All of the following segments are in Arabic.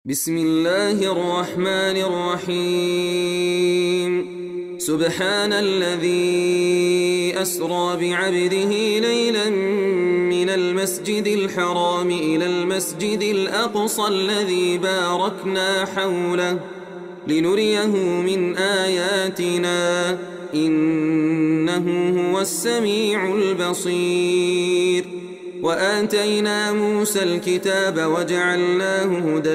بسم الله الرحمن الرحيم سبحان الذي أسرى بعبده ليلا من المسجد الحرام إلى المسجد الأقصى الذي باركنا حوله لنريه من آياتنا إنه هو السميع البصير وآتينا موسى الكتاب وجعلناه هدى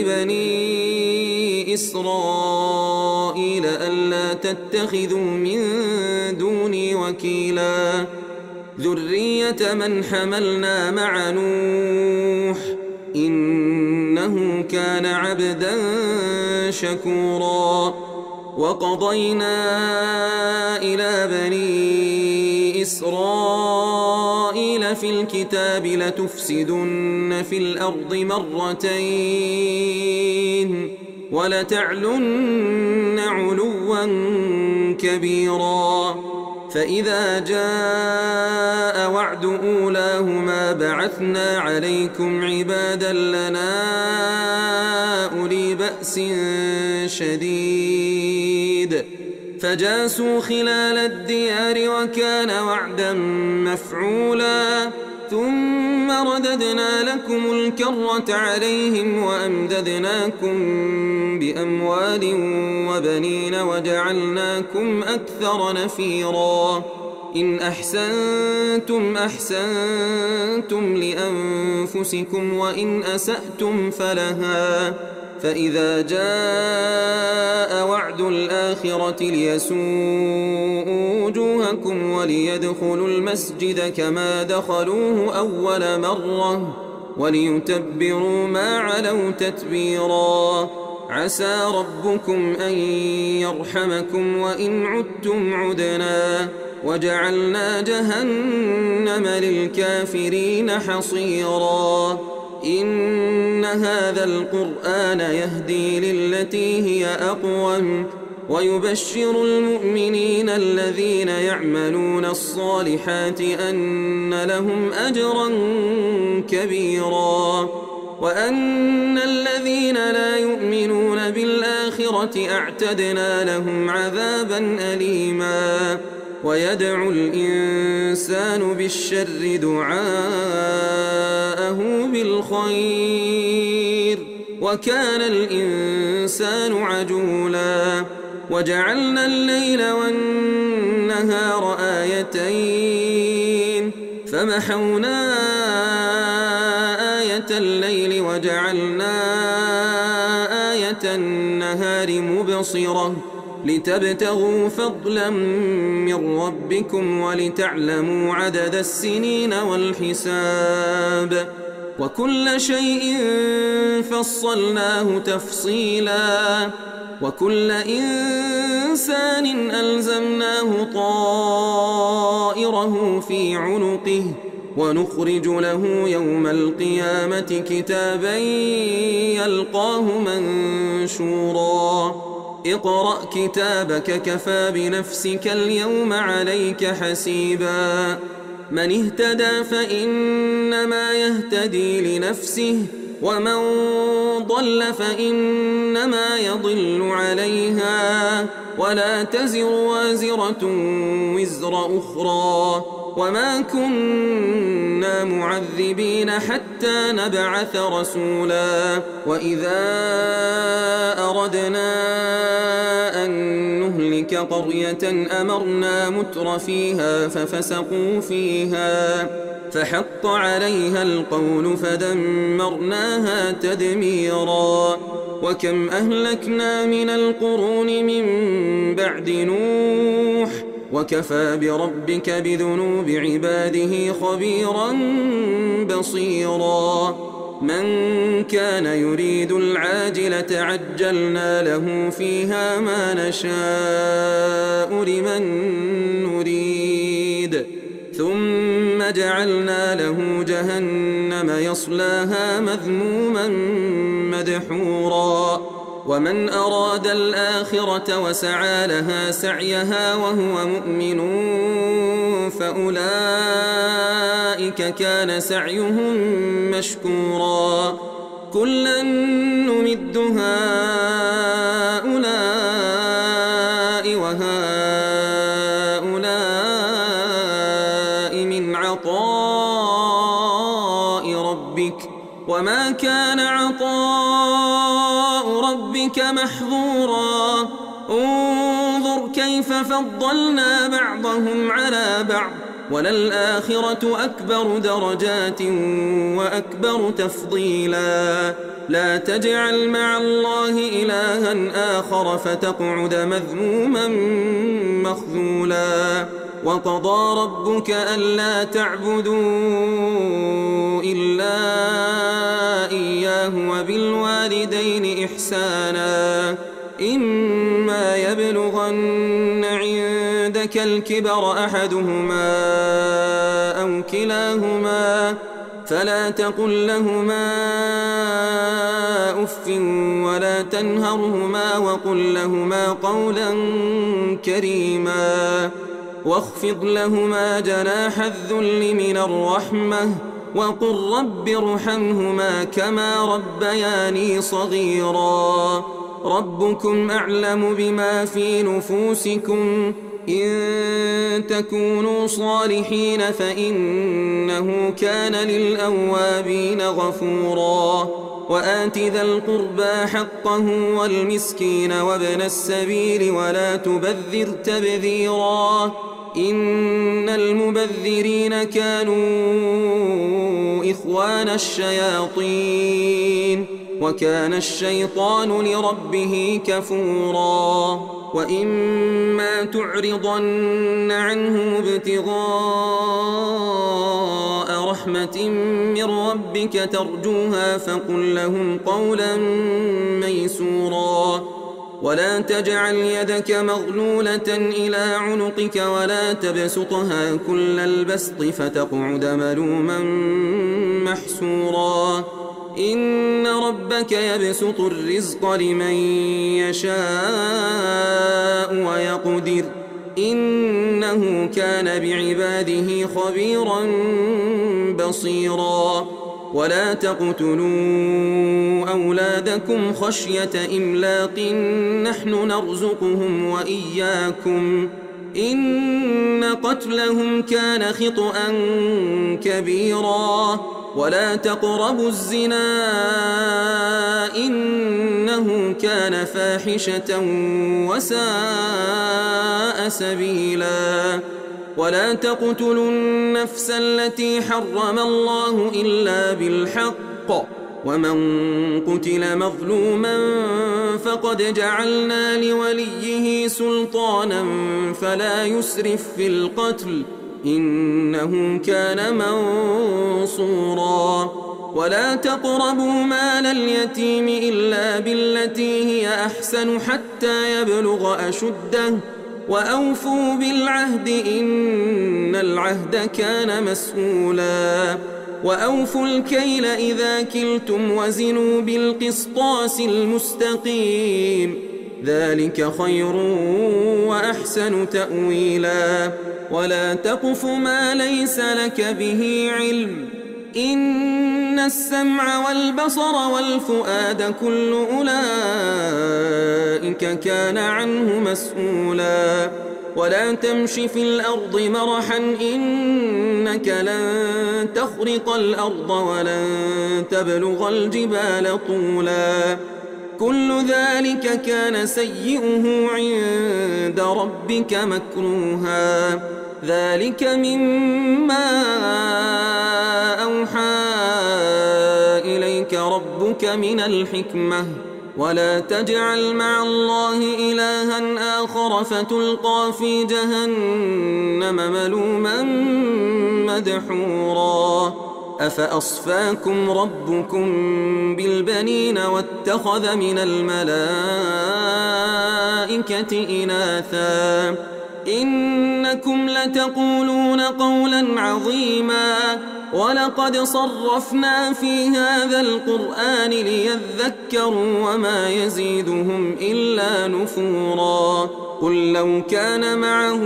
لبني إسرائيل ألا تتخذوا من دوني وكيلا ذرية من حملنا مع نوح إنه كان عبدا شكورا وقضينا إلى بني إسرائيل في الكتاب لتفسدن في الأرض مرتين ولتعلن علوا كبيرا فإذا جاء وعد أولاهما بعثنا عليكم عبادا لنا أولي بأس شديد فجاسوا خلال الديار وكان وعدا مفعولا ثم رددنا لكم الكرة عليهم وأمددناكم بأموال وبنين وجعلناكم أكثر نفيرا إن أحسنتم أحسنتم لأنفسكم وإن أسأتم فلها فإذا جاء وعد الآخرة ليسوءوا وجوهكم وليدخلوا المسجد كما دخلوه أول مرة وليتبروا ما علوا تتبيرا عسى ربكم أن يرحمكم وإن عدتم عدنا وجعلنا جهنم للكافرين حصيرا إن هذا القرآن يهدي للتي هي أقوم ويبشر المؤمنين الذين يعملون الصالحات أن لهم أجرا كبيرا وأن الذين لا يؤمنون بالآخرة أعتدنا لهم عذابا أليما ويدعو الإنسان بالشر دعاءه بالخير وكان الإنسان عجولا وجعلنا الليل والنهار آيتين فمحونا آية الليل وجعلنا آية النهار مبصرة لتبتغوا فضلا من ربكم ولتعلموا عدد السنين والحساب وكل شيء فصلناه تفصيلا وكل إنسان ألزمناه طائره في عنقه ونخرج له يوم القيامة كتابا يلقاه منشورا اقرأ كتابك كفى بنفسك اليوم عليك حسيبا من اهتدى فإنما يهتدي لنفسه ومن ضل فإنما يضل عليها ولا تزر وازرة وزر أخرى وما كنا معذبين حتى نبعث رسولا وإذا أردنا أن نهلك قرية أمرنا متر فيها ففسقوا فيها فحق عليها القول فدمرناها تدميرا وكم أهلكنا من القرون من بعد نوح وكفى بربك بذنوب عباده خبيرا بصيرا من كان يريد العاجلة عجلنا له فيها ما نشاء لمن نريد ثم جعلنا له جهنم يصلاها مذموما مدحورا ومن أراد الآخرة وسعى لها سعيها وهو مؤمن فأولئك كان سعيهم مشكورا كلا نمد ربك محظورا انظر كيف فضلنا بعضهم على بعض وللآخرة أكبر درجات وأكبر تفضيلا لا تجعل مع الله إلها آخر فتقعد مذموما مخذولا وقضى ربك ألا تعبدوا إلا إياه وبالوالدين إحسانا إما يبلغن عندك الكبر أحدهما أو كلاهما فلا تقل لهما أف ولا تنهرهما وقل لهما قولا كريما واخفض لهما جناح الذل من الرحمة وقل رب ارحمهما كما ربياني صغيرا ربكم أعلم بما في نفوسكم إن تكونوا صالحين فإنه كان للأوابين غفورا وآت ذا القربى حقه والمسكين وابن السبيل ولا تبذر تبذيرا إن المبذرين كانوا إخوان الشياطين وكان الشيطان لربه كفورا وإما تعرضن عنهم ابتغاء رحمة من ربك ترجوها فقل لهم قولا ميسورا ولا تجعل يدك مغلولة إلى عنقك ولا تبسطها كل البسط فتقعد ملوما محسورا إن ربك يبسط الرزق لمن يشاء ويقدر إنه كان بعباده خبيرا بصيرا ولا تقتلوا أولادكم خشية إملاق نحن نرزقهم وإياكم إن قتلهم كان خطأ كبيرا ولا تقربوا الزنا إنه كان فاحشة وساء سبيلا ولا تقتلوا النفس التي حرم الله إلا بالحق ومن قتل مظلوما فقد جعلنا لوليه سلطانا فلا يسرف في القتل إنه كان منصورا ولا تقربوا مال اليتيم إلا بالتي هي أحسن حتى يبلغ أشده وأوفوا بالعهد إن العهد كان مسؤولا وأوفوا الكيل إذا كلتم وزنوا بالقسطاس المستقيم ذلك خير وأحسن تأويلا ولا تقف ما ليس لك به علم إن السمع والبصر والفؤاد كل أولئك كان عنه مسؤولا ولا تمش في الأرض مرحا إنك لن تخرق الأرض ولن تبلغ الجبال طولا كل ذلك كان سيئه عند ربك مكروها ذلك مما أوحى إليك ربك من الحكمة ولا تجعل مع الله إلها آخر فتلقى في جهنم ملوما مدحورا أفأصفاكم ربكم بالبنين واتخذ من الملائكة إناثا إنكم لتقولون قولا عظيما ولقد صرفنا في هذا القرآن ليذكروا وما يزيدهم إلا نفورا قل لو كان معه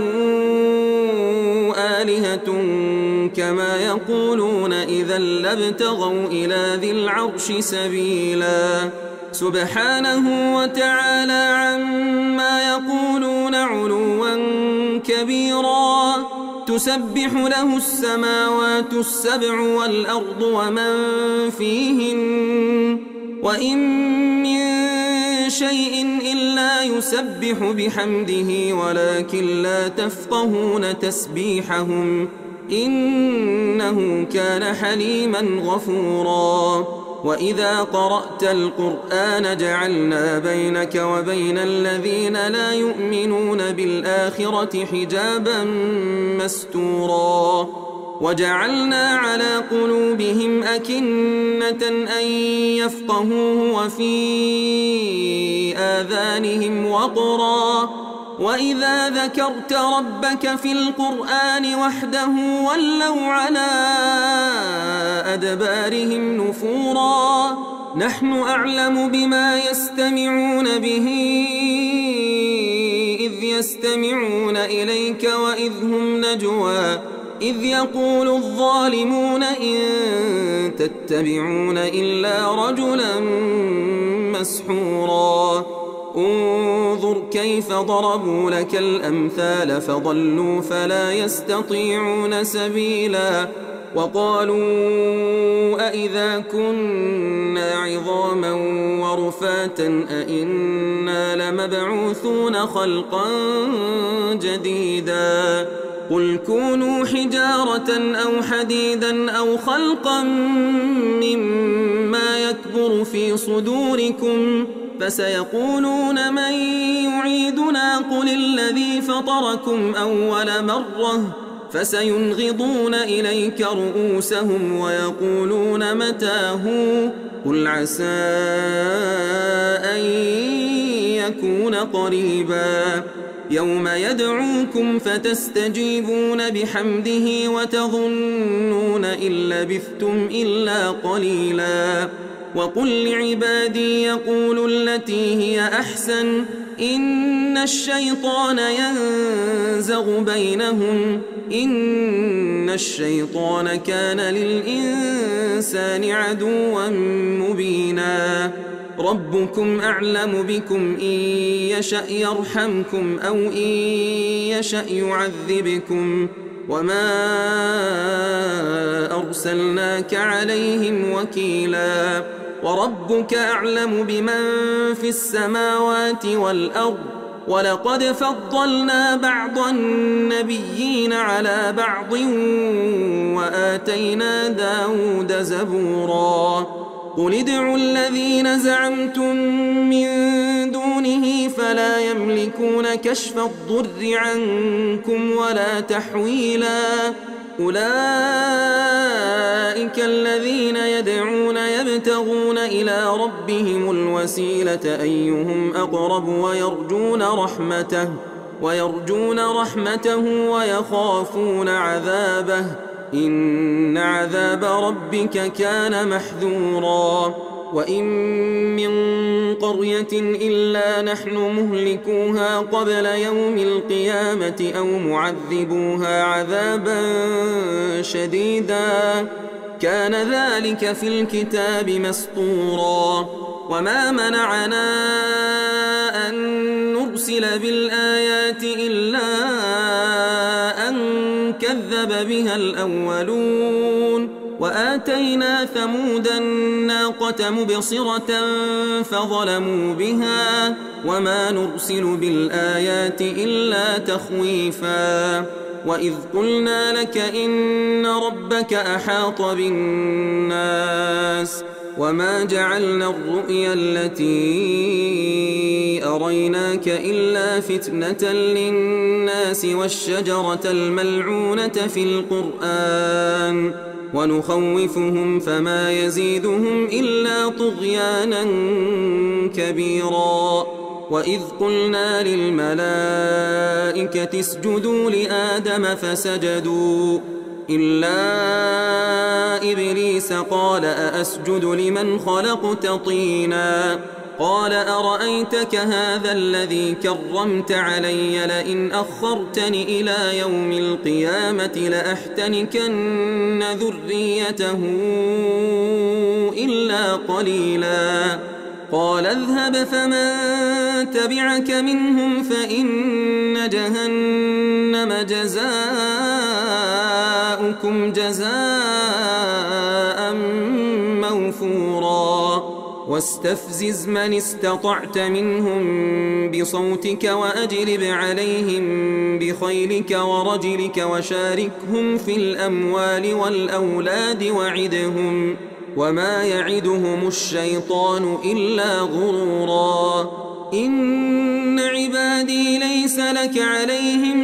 آلهة كما يقولون إذا لابتغوا إلى ذي العرش سبيلا سبحانه وتعالى عما يقولون علوا كبيرا تسبح له السماوات السبع والأرض ومن فيهن وإن من شيء إلا يسبح بحمده ولكن لا تفقهون تسبيحهم إنه كان حليما غفورا وإذا قرأت القرآن جعلنا بينك وبين الذين لا يؤمنون بالآخرة حجابا مستورا وجعلنا على قلوبهم أكنة أن يفقهوه وفي آذانهم وقرا وإذا ذكرت ربك في القرآن وحده ولوا على أدبارهم نفورا نحن أعلم بما يستمعون به إذ يستمعون إليك وإذ هم نجوى إذ يقول الظالمون إن تتبعون إلا رجلا مسحورا انظر كيف ضربوا لك الأمثال فضلوا فلا يستطيعون سبيلا وقالوا أإذا كنا عظاما ورفاتا أإنا لمبعوثون خلقا جديدا قل كونوا حجارة أو حديدا أو خلقا مما يكبر في صدوركم فسيقولون من يعيدنا قل الذي فطركم أول مرة فسينغضون إليك رؤوسهم ويقولون متى هو قل عسى أن يكون قريبا يوم يدعوكم فتستجيبون بحمده وتظنون إن لبثتم إلا قليلا وقل لعبادي يقولوا التي هي أحسن إن الشيطان ينزغ بينهم إن الشيطان كان للإنسان عدوا مبينا ربكم أعلم بكم إن يشأ يرحمكم أو إن يشأ يعذبكم وما أرسلناك عليهم وكيلا وربك أعلم بمن في السماوات والأرض ولقد فضلنا بعض النبيين على بعض وآتينا داود زبورا قل ادعوا الذين زعمتم من دونه فلا يملكون كشف الضر عنكم ولا تحويلا أولئك الذين يدعون يبتغون إلى ربهم الوسيلة أيهم أقرب ويرجون رحمته ويخافون عذابه إن عذاب ربك كان محذورا وإن من قرية إلا نحن مهلكوها قبل يوم القيامة أو معذبوها عذابا شديدا كان ذلك في الكتاب مسطورا وما منعنا أن نرسل بالآيات إلا أن كذب بها الأولون وآتينا ثمود الناقة مبصرة فظلموا بها وما نرسل بالآيات إلا تخويفا وإذ قلنا لك إن ربك أحاط بالناس وما جعلنا الرؤيا التي أريناك إلا فتنة للناس والشجرة الملعونة في القرآن ونخوفهم فما يزيدهم إلا طغيانا كبيرا وإذ قلنا للملائكة اسجدوا لآدم فسجدوا إلا إبليس قال أأسجد لمن خلقت طينا قال أرأيتك هذا الذي كرمت علي لئن أخرتني إلى يوم القيامة لأحتنكن ذريته إلا قليلا قال اذهب فمن تبعك منهم فإن جهنم جزاؤكم جزاء موفورا واستفزز من استطعت منهم بصوتك وأجلب عليهم بخيلك ورجلك وشاركهم في الأموال والأولاد وعدهم وما يعدهم الشيطان إلا غرورا إن عبادي ليس لك عليهم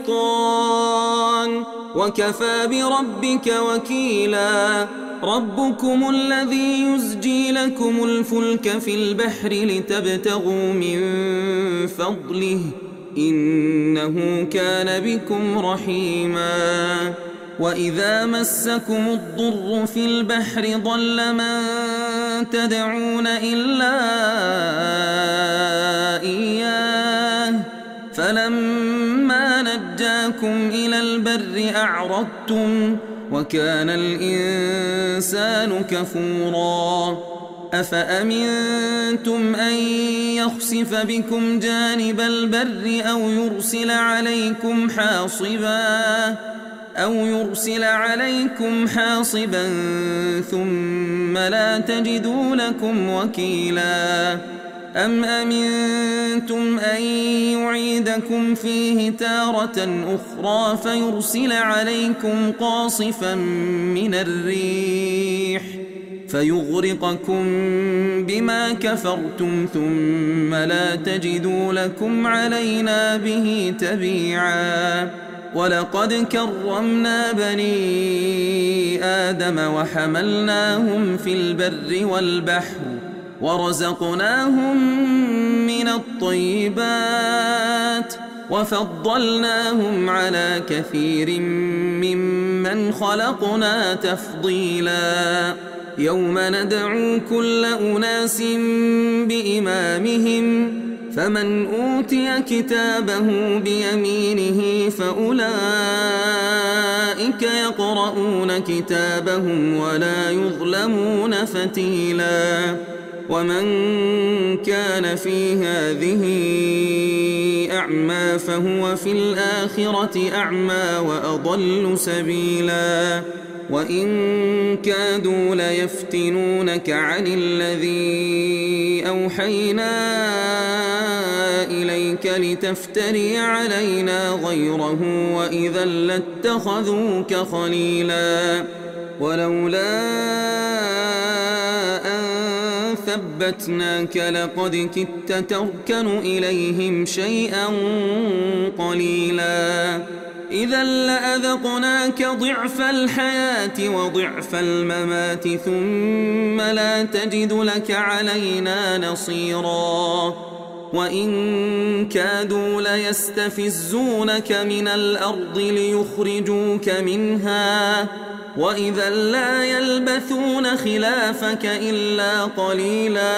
سلطان وكفى بربك وكيلا ربكم الذي يزجي لكم الفلك في البحر لتبتغوا من فضله إنه كان بكم رحيما وإذا مسكم الضر في البحر ضل من تدعون إلا إياه فلما نجاكم إلى البر أعرضتم وكان الإنسان كفورا أفأمنتم أن يخسف بكم جانب البر أو يرسل عليكم حاصبا ثم لا تجدوا لكم وكيلا أم أمنتم أن يعيدكم فيه تارة أخرى فيرسل عليكم قاصفا من الريح فيغرقكم بما كفرتم ثم لا تجدوا لكم علينا به تبيعا ولقد كرمنا بني آدم وحملناهم في البر والبحر ورزقناهم من الطيبات وفضلناهم على كثير ممن خلقنا تفضيلا يوم ندعو كل أناس بإمامهم فمن أوتي كتابه بيمينه فأولئك يقرؤون كتابهم ولا يظلمون فتيلا ومن كان في هذه أعمى فهو في الآخرة أعمى وأضل سبيلا وإن كادوا ليفتنونك عن الذي أوحينا إليك لتفتري علينا غيره وإذا لاتخذوك خليلا ولولا أن ثبتناك لقد كدت تركن إليهم شيئا قليلا إذا لأذقناك ضعف الحياة وضعف الممات ثم لا تجد لك علينا نصيرا وإن كادوا ليستفزونك من الأرض ليخرجوك منها وإذا لا يلبثون خلافك إلا قليلا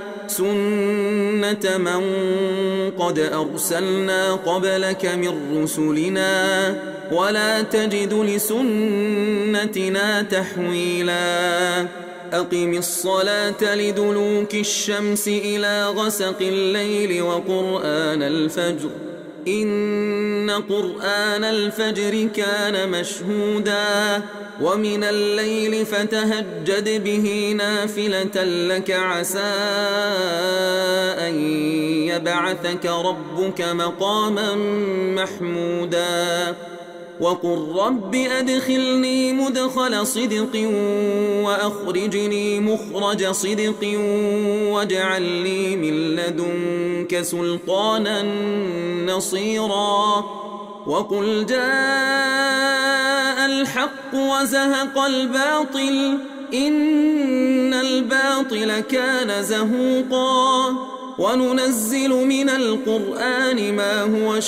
سنة من قد أرسلنا قبلك من رسلنا ولا تجد لسنتنا تحويلا أقم الصلاة لدلوك الشمس إلى غسق الليل وقرآن الفجر إن قرآن الفجر كان مشهودا ومن الليل فتهجد به نافلة لك عسى أن يبعثك ربك مقاما محمودا وقل رب أدخلني مدخل صدق وأخرجني مخرج صدق واجعل لي من لدنك سلطانا نصيرا وقل جاء الحق وزهق الباطل إن الباطل كان زهوقا وننزل من القرآن ما هو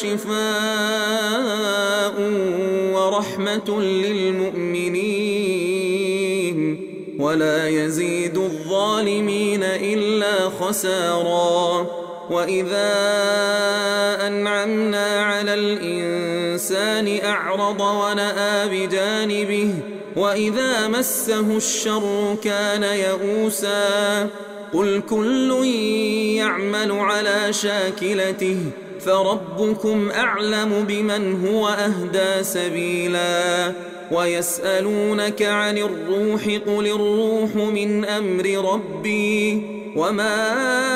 شفاء ورحمة للمؤمنين ولا يزيد الظالمين إلا خسارا وإذا أنعمنا على الإنسان أعرض ونأى بجانبه وإذا مسه الشر كان يئوسا قل كل يعمل على شاكلته فربكم أعلم بمن هو أهدى سبيلا ويسألونك عن الروح قل الروح من أمر ربي وما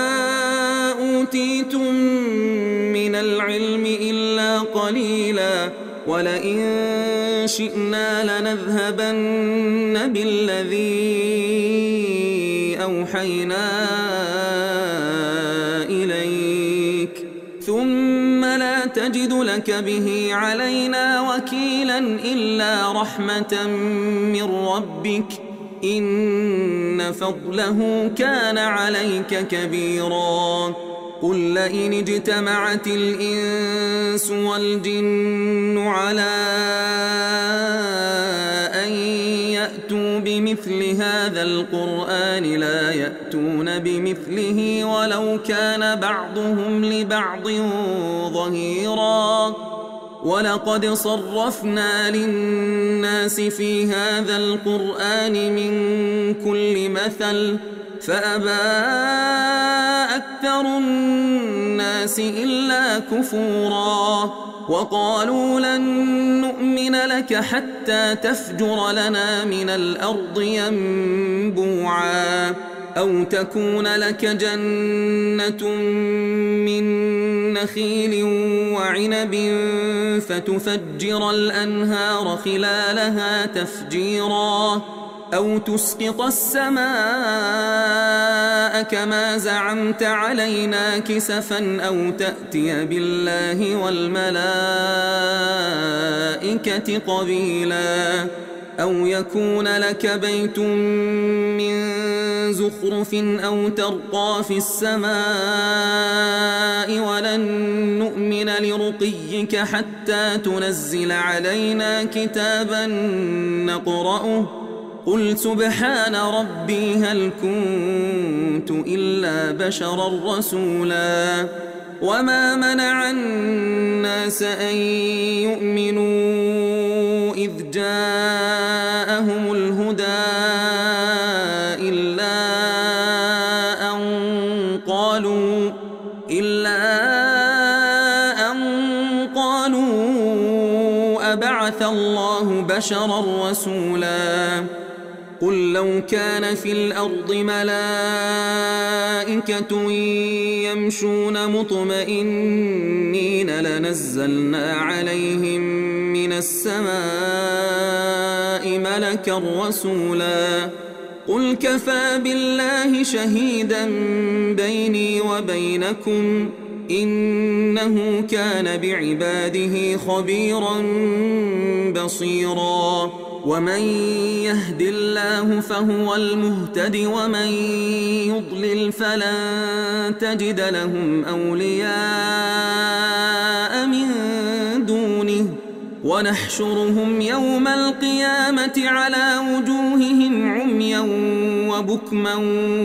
أوتيتم من العلم إلا قليلا ولئن شئنا لنذهبن بالذي أوحينا إليك ثم لا تجد لك به علينا وكيلا إلا رحمة من ربك إن فضله كان عليك كبيرا قل لئن اجتمعت الإنس والجن على أن يأتوا بمثل هذا القرآن لا يأتون بمثله ولو كان بعضهم لبعض ظهيرا ولقد صرفنا للناس في هذا القرآن من كل مثل فأبى أكثر الناس إلا كفورا وقالوا لن نؤمن لك حتى تفجر لنا من الأرض ينبوعا أو تكون لك جنة من نخيل وعنب فتفجر الأنهار خلالها تفجيرا أو تسقط السماء كما زعمت علينا كسفا أو تأتي بالله والملائكة قبيلا أو يكون لك بيت من زخرف أو ترقى في السماء ولن نؤمن لرقيك حتى تنزل علينا كتابا نقرأه قل سبحان ربي هل كنت إلا بشرا رسولا وما منع الناس أن يؤمنوا إذ جاءهم الهدى إلا أن قالوا أبعث الله بشرا رسولا قل لو كان في الأرض ملائكة يمشون مطمئنين لنزلنا عليهم من السماء ملكا رسولا قل كفى بالله شهيدا بيني وبينكم إنه كان بعباده خبيرا بصيرا ومن يهد الله فهو المهتد ومن يضلل فلن تجد لهم أولياء من دونه ونحشرهم يوم القيامة على وجوههم عميا وبكما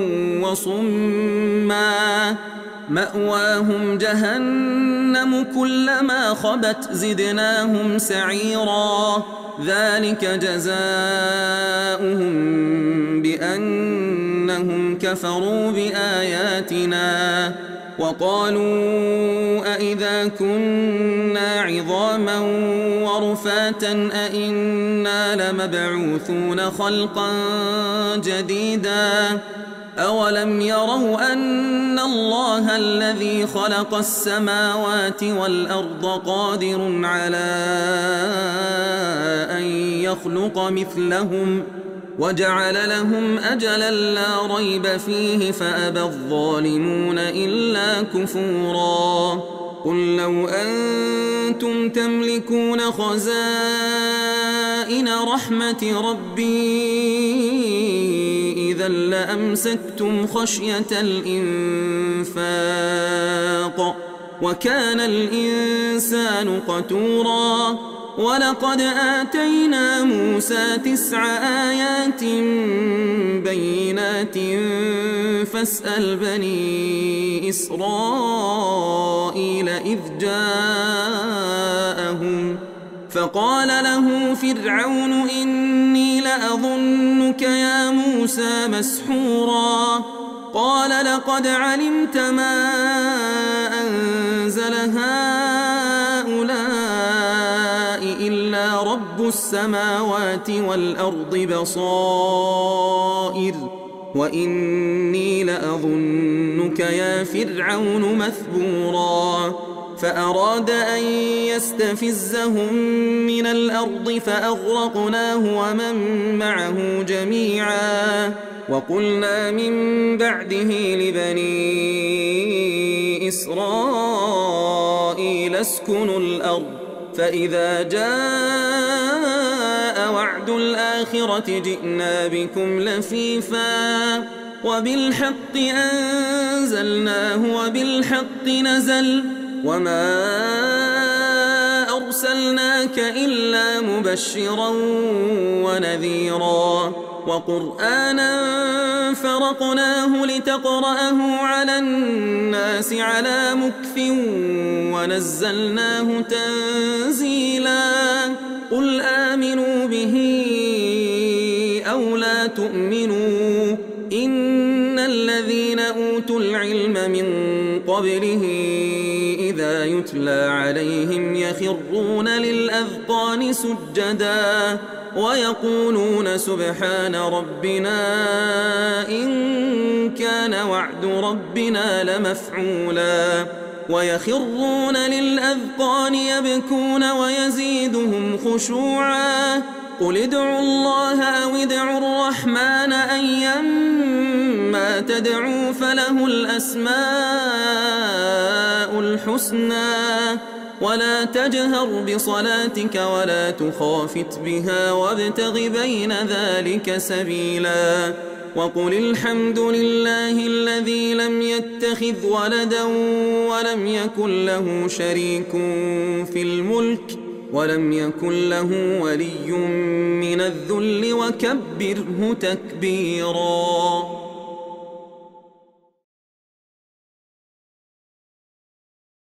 وصما مأواهم جهنم كلما خبت زدناهم سعيرا ذلك جزاؤهم بأنهم كفروا بآياتنا وقالوا أئذا كنا عظاما ورفاتا أئنا لمبعوثون خلقا جديدا أولم يروا أن الله الذي خلق السماوات والأرض قادر على أن يخلق مثلهم وجعل لهم أجلا لا ريب فيه فأبى الظالمون إلا كفورا قل لو أنتم تملكون خزائن رحمة ربي إذا لأمسكتم خشية الإنفاق وكان الإنسان قتورا ولقد آتينا موسى 9 آيات بينات فاسأل بني إسرائيل إذ جاءهم فقال له فرعون إني لأظنك يا موسى مسحورا قال لقد علمت ما أنزل هؤلاء إلا رب السماوات والأرض بصائر وإني لأظنك يا فرعون مثبورا فأراد أن يستفزهم من الأرض فأغرقناه ومن معه جميعا وقلنا من بعده لبني إسرائيل اسكنوا الأرض فإذا جاء وعد الآخرة جئنا بكم لفيفا وبالحق أنزلناه وبالحق نزل وما أرسلناك إلا مبشرا ونذيرا وقرآنا فرقناه لتقرأه على الناس على مكث ونزلناه تنزيلا قل آمنوا به أو لا تؤمنوا إن الذين أوتوا العلم من قبله إذا يتلى عليهم يخرون للأذقان سجدا ويقولون سبحان ربنا إن كان وعد ربنا لمفعولا ويخرون للأذقان يبكون ويزيدهم خشوعا قل ادعوا الله أو ادعوا الرحمن أيما تدعوا فله الأسماء الحسنى ولا تجهر بصلاتك ولا تخافت بها وابتغ بين ذلك سبيلا وقل الحمد لله الذي لم يتخذ ولدا ولم يكن له شريك في الملك ولم يكن له ولي من الذل وكبره تكبيرا.